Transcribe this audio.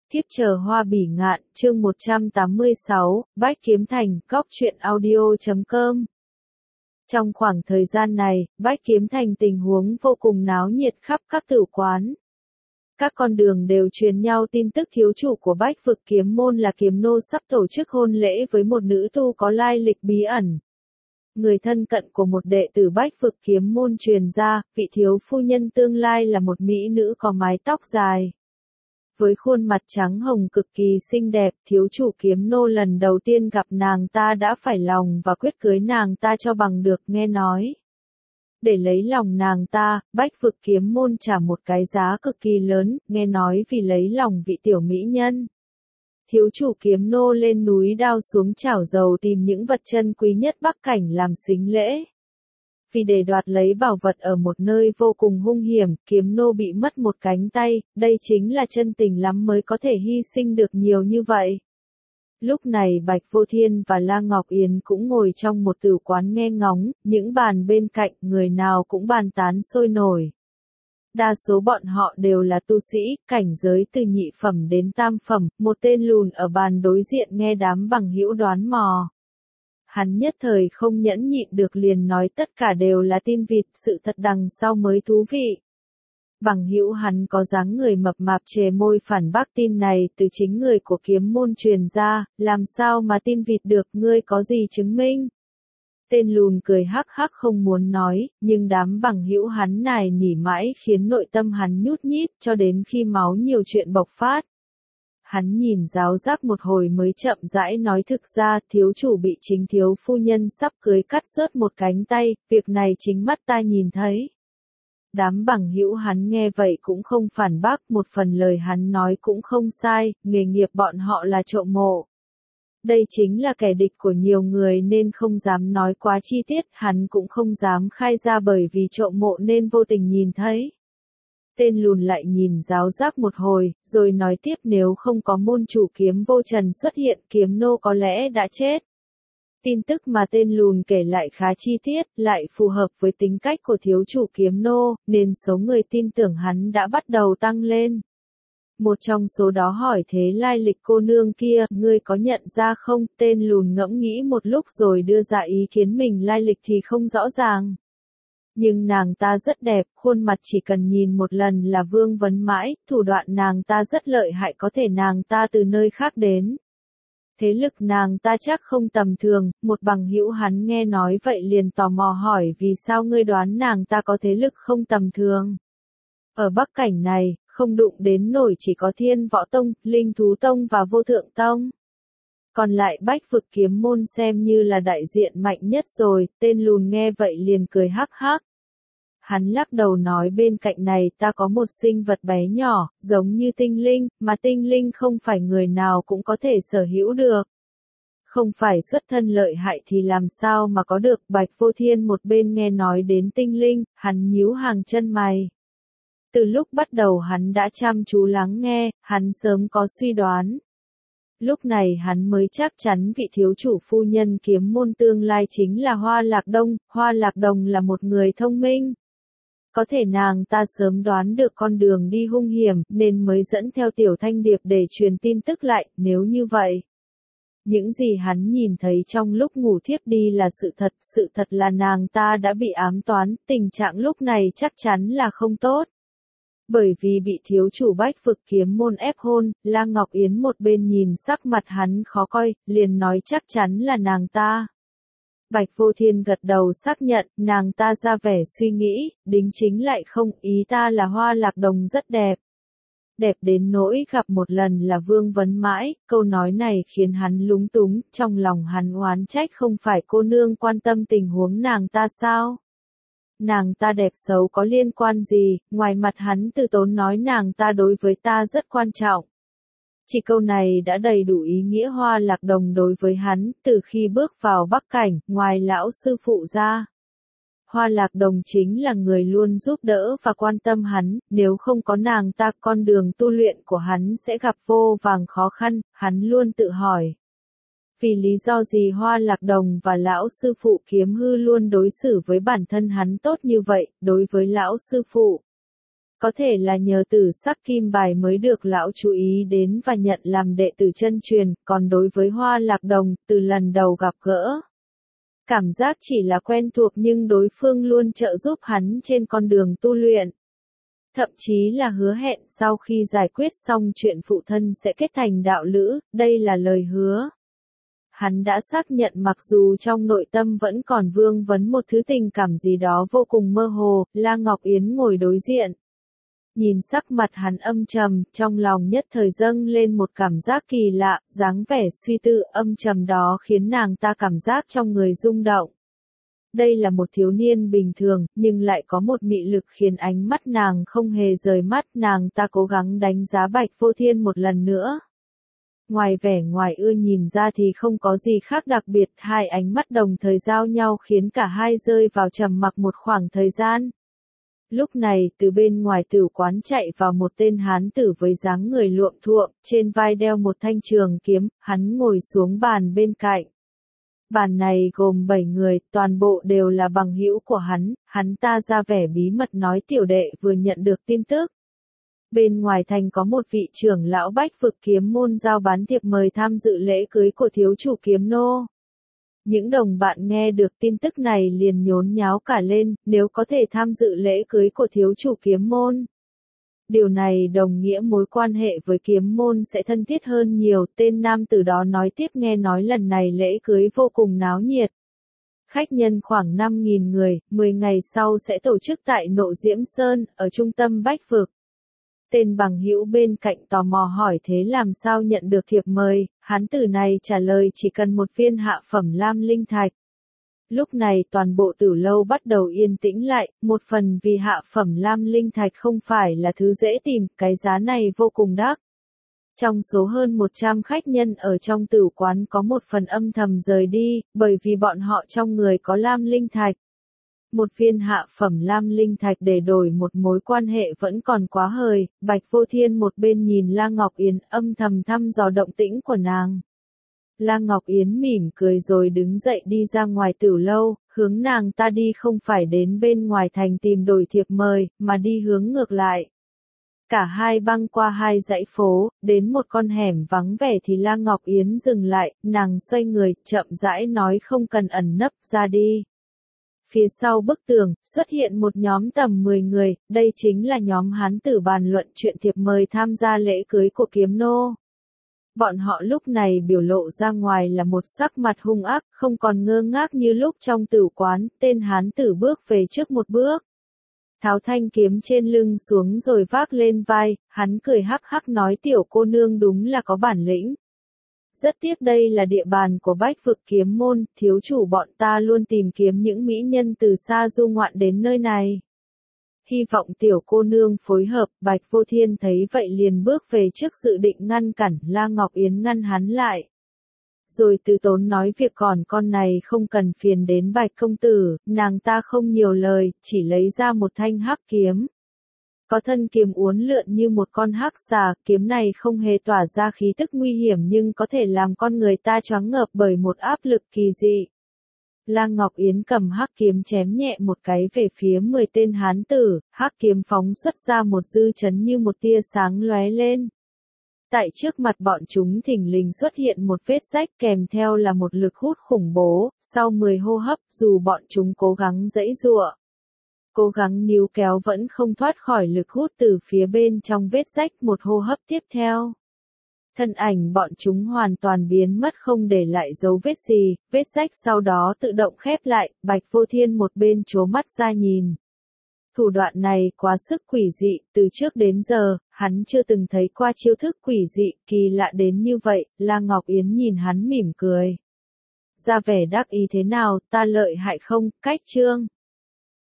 Thiếp chờ hoa bỉ ngạn, chương 186, Bách Kiếm Thành, Góc truyện audio.com. Trong khoảng thời gian này, Bách Kiếm Thành tình huống vô cùng náo nhiệt khắp các tử quán. Các con đường đều truyền nhau tin tức thiếu chủ của Bách Vực Kiếm Môn là Kiếm Nô sắp tổ chức hôn lễ với một nữ tu có lai lịch bí ẩn. Người thân cận của một đệ tử Bách Vực Kiếm Môn truyền ra, vị thiếu phu nhân tương lai là một mỹ nữ có mái tóc dài. Với khuôn mặt trắng hồng cực kỳ xinh đẹp, thiếu chủ Kiếm Nô lần đầu tiên gặp nàng ta đã phải lòng và quyết cưới nàng ta cho bằng được. Nghe nói, để lấy lòng nàng ta, Bách Vực Kiếm Môn trả một cái giá cực kỳ lớn, nghe nói vì lấy lòng vị tiểu mỹ nhân. Thiếu chủ Kiếm Nô lên núi đao xuống chảo dầu tìm những vật chân quý nhất Bắc Cảnh làm sính lễ. Vì để đoạt lấy bảo vật ở một nơi vô cùng hung hiểm, Kiếm Nô bị mất một cánh tay, đây chính là chân tình lắm mới có thể hy sinh được nhiều như vậy. Lúc này Bạch Vô Thiên và La Ngọc Yến cũng ngồi trong một tử quán nghe ngóng, những bàn bên cạnh người nào cũng bàn tán sôi nổi. Đa số bọn họ đều là tu sĩ, cảnh giới từ nhị phẩm đến tam phẩm, một tên lùn ở bàn đối diện nghe đám bằng hữu đoán mò. Hắn nhất thời không nhẫn nhịn được liền nói tất cả đều là tin vịt, sự thật đằng sau mới thú vị. Bằng hữu hắn có dáng người mập mạp chề môi phản bác tin này từ chính người của Kiếm Môn truyền ra, làm sao mà tin vịt được, ngươi có gì chứng minh? Tên lùn cười hắc hắc không muốn nói, nhưng đám bằng hữu hắn nài nỉ mãi khiến nội tâm hắn nhút nhít cho đến khi máu nhiều chuyện bộc phát. Hắn nhìn giáo giác một hồi mới chậm rãi nói thực ra thiếu chủ bị chính thiếu phu nhân sắp cưới cắt rớt một cánh tay, việc này chính mắt ta nhìn thấy. Đám bằng hữu hắn nghe vậy cũng không phản bác, một phần lời hắn nói cũng không sai, nghề nghiệp bọn họ là trộm mộ. Đây chính là kẻ địch của nhiều người nên không dám nói quá chi tiết, hắn cũng không dám khai ra bởi vì trộm mộ nên vô tình nhìn thấy. Tên lùn lại nhìn giáo giác một hồi, rồi nói tiếp nếu không có môn chủ Kiếm Vô Trần xuất hiện Kiếm Nô có lẽ đã chết. Tin tức mà tên lùn kể lại khá chi tiết, lại phù hợp với tính cách của thiếu chủ Kiếm Nô, nên số người tin tưởng hắn đã bắt đầu tăng lên. Một trong số đó hỏi thế lai lịch cô nương kia, ngươi có nhận ra không? Tên lùn ngẫm nghĩ một lúc rồi đưa ra ý kiến mình lai lịch thì không rõ ràng. Nhưng nàng ta rất đẹp, khuôn mặt chỉ cần nhìn một lần là vương vấn mãi, thủ đoạn nàng ta rất lợi hại có thể nàng ta từ nơi khác đến. Thế lực nàng ta chắc không tầm thường, một bằng hữu hắn nghe nói vậy liền tò mò hỏi vì sao ngươi đoán nàng ta có thế lực không tầm thường. Ở Bắc Cảnh này, không đụng đến nổi chỉ có Thiên Võ Tông, Linh Thú Tông và Vô Thượng Tông. Còn lại Bách Vực Kiếm Môn xem như là đại diện mạnh nhất rồi, tên lùn nghe vậy liền cười hắc hắc. Hắn lắc đầu nói bên cạnh này ta có một sinh vật bé nhỏ, giống như tinh linh, mà tinh linh không phải người nào cũng có thể sở hữu được. Không phải xuất thân lợi hại thì làm sao mà có được. Bạch Vô Thiên một bên nghe nói đến tinh linh, hắn nhíu hàng chân mày. Từ lúc bắt đầu hắn đã chăm chú lắng nghe, hắn sớm có suy đoán. Lúc này hắn mới chắc chắn vị thiếu chủ phu nhân Kiếm Môn tương lai chính là Hoa Lạc Đông. Hoa Lạc Đông là một người thông minh. Có thể nàng ta sớm đoán được con đường đi hung hiểm nên mới dẫn theo Tiểu Thanh Điệp để truyền tin tức lại, nếu như vậy. Những gì hắn nhìn thấy trong lúc ngủ thiếp đi là sự thật là nàng ta đã bị ám toán, tình trạng lúc này chắc chắn là không tốt. Bởi vì bị thiếu chủ Bách Vực Kiếm Môn ép hôn, La Ngọc Yến một bên nhìn sắc mặt hắn khó coi, liền nói chắc chắn là nàng ta. Bạch Vô Thiên gật đầu xác nhận, nàng ta ra vẻ suy nghĩ, đính chính lại không, ý ta là Hoa Lạc Đồng rất đẹp. Đẹp đến nỗi gặp một lần là vương vấn mãi, câu nói này khiến hắn lúng túng, trong lòng hắn oán trách không phải cô nương quan tâm tình huống nàng ta sao? Nàng ta đẹp xấu có liên quan gì, ngoài mặt hắn từ tốn nói nàng ta đối với ta rất quan trọng. Chỉ câu này đã đầy đủ ý nghĩa Hoa Lạc Đồng đối với hắn, từ khi bước vào Bắc Cảnh, ngoài lão sư phụ ra. Hoa Lạc Đồng chính là người luôn giúp đỡ và quan tâm hắn, nếu không có nàng ta con đường tu luyện của hắn sẽ gặp vô vàn khó khăn, hắn luôn tự hỏi. Vì lý do gì Hoa Lạc Đồng và lão sư phụ Kiếm Hư luôn đối xử với bản thân hắn tốt như vậy, đối với lão sư phụ. Có thể là nhờ Tử Sắc Kim Bài mới được lão chú ý đến và nhận làm đệ tử chân truyền, còn đối với Hoa Lạc Đồng, từ lần đầu gặp gỡ, cảm giác chỉ là quen thuộc nhưng đối phương luôn trợ giúp hắn trên con đường tu luyện. Thậm chí là hứa hẹn sau khi giải quyết xong chuyện phụ thân sẽ kết thành đạo lữ, đây là lời hứa. Hắn đã xác nhận mặc dù trong nội tâm vẫn còn vương vấn một thứ tình cảm gì đó vô cùng mơ hồ, La Ngọc Yến ngồi đối diện. Nhìn sắc mặt hắn âm trầm, trong lòng nhất thời dâng lên một cảm giác kỳ lạ, dáng vẻ suy tư âm trầm đó khiến nàng ta cảm giác trong người rung động. Đây là một thiếu niên bình thường, nhưng lại có một mị lực khiến ánh mắt nàng không hề rời mắt, nàng ta cố gắng đánh giá Bạch Vô Thiên một lần nữa. Ngoài vẻ ngoài ưa nhìn ra thì không có gì khác đặc biệt, hai ánh mắt đồng thời giao nhau khiến cả hai rơi vào trầm mặc một khoảng thời gian. Lúc này, từ bên ngoài tử quán chạy vào một tên hán tử với dáng người luộm thuộm, trên vai đeo một thanh trường kiếm, hắn ngồi xuống bàn bên cạnh. Bàn này gồm 7 người, toàn bộ đều là bằng hữu của hắn ta ra vẻ bí mật nói tiểu đệ vừa nhận được tin tức. Bên ngoài thành có một vị trưởng lão Bách Vực Kiếm môn giao bán thiệp mời tham dự lễ cưới của thiếu chủ Kiếm Nô. Những đồng bạn nghe được tin tức này liền nhốn nháo cả lên, nếu có thể tham dự lễ cưới của thiếu chủ Kiếm môn. Điều này đồng nghĩa mối quan hệ với Kiếm môn sẽ thân thiết hơn nhiều, tên nam tử đó nói tiếp nghe nói lần này lễ cưới vô cùng náo nhiệt. Khách nhân khoảng 5.000 người, 10 ngày sau sẽ tổ chức tại Nộ Diễm Sơn, ở trung tâm Bách Vực. Tên bằng hữu bên cạnh tò mò hỏi thế làm sao nhận được thiệp mời, hán tử này trả lời chỉ cần một viên hạ phẩm lam linh thạch. Lúc này toàn bộ tử lâu bắt đầu yên tĩnh lại, một phần vì hạ phẩm lam linh thạch không phải là thứ dễ tìm, cái giá này vô cùng đắt. Trong số hơn 100 khách nhân ở trong tử quán có một phần âm thầm rời đi, bởi vì bọn họ trong người có lam linh thạch. Một viên hạ phẩm lam linh thạch để đổi một mối quan hệ vẫn còn quá hời, Bạch Vô Thiên một bên nhìn La Ngọc Yến âm thầm thăm dò động tĩnh của nàng. La Ngọc Yến mỉm cười rồi đứng dậy đi ra ngoài tử lâu, hướng nàng ta đi không phải đến bên ngoài thành tìm đổi thiệp mời, mà đi hướng ngược lại. Cả hai băng qua hai dãy phố, đến một con hẻm vắng vẻ thì La Ngọc Yến dừng lại, nàng xoay người, chậm rãi nói không cần ẩn nấp, ra đi. Phía sau bức tường, xuất hiện một nhóm tầm 10 người, đây chính là nhóm hán tử bàn luận chuyện thiệp mời tham gia lễ cưới của Kiếm Nô. Bọn họ lúc này biểu lộ ra ngoài là một sắc mặt hung ác, không còn ngơ ngác như lúc trong tử quán, tên hán tử bước về trước một bước. Tháo thanh kiếm trên lưng xuống rồi vác lên vai, hắn cười hắc hắc nói tiểu cô nương đúng là có bản lĩnh. Rất tiếc đây là địa bàn của Bách Vực Kiếm môn, thiếu chủ bọn ta luôn tìm kiếm những mỹ nhân từ xa du ngoạn đến nơi này. Hy vọng tiểu cô nương phối hợp, Bạch Vô Thiên thấy vậy liền bước về trước dự định ngăn cản, La Ngọc Yến ngăn hắn lại. Rồi từ tốn nói việc còn con này không cần phiền đến Bạch công tử, nàng ta không nhiều lời, chỉ lấy ra một thanh hắc kiếm. Có thân kiếm uốn lượn như một con hắc xà, kiếm này không hề tỏa ra khí tức nguy hiểm nhưng có thể làm con người ta choáng ngợp bởi một áp lực kỳ dị. La Ngọc Yến cầm hắc kiếm chém nhẹ một cái về phía 10 tên hán tử, hắc kiếm phóng xuất ra một dư chấn như một tia sáng lóe lên. Tại trước mặt bọn chúng thình lình xuất hiện một vết rách kèm theo là một lực hút khủng bố, sau 10 hô hấp dù bọn chúng cố gắng giãy giụa, cố gắng níu kéo vẫn không thoát khỏi lực hút từ phía bên trong vết rách một hô hấp tiếp theo. Thân ảnh bọn chúng hoàn toàn biến mất không để lại dấu vết gì, vết rách sau đó tự động khép lại, Bạch Vô Thiên một bên trố mắt ra nhìn. Thủ đoạn này quá sức quỷ dị, từ trước đến giờ, hắn chưa từng thấy qua chiêu thức quỷ dị, kỳ lạ đến như vậy, La Ngọc Yến nhìn hắn mỉm cười. Ra vẻ đắc ý thế nào, ta lợi hại không, cách chương.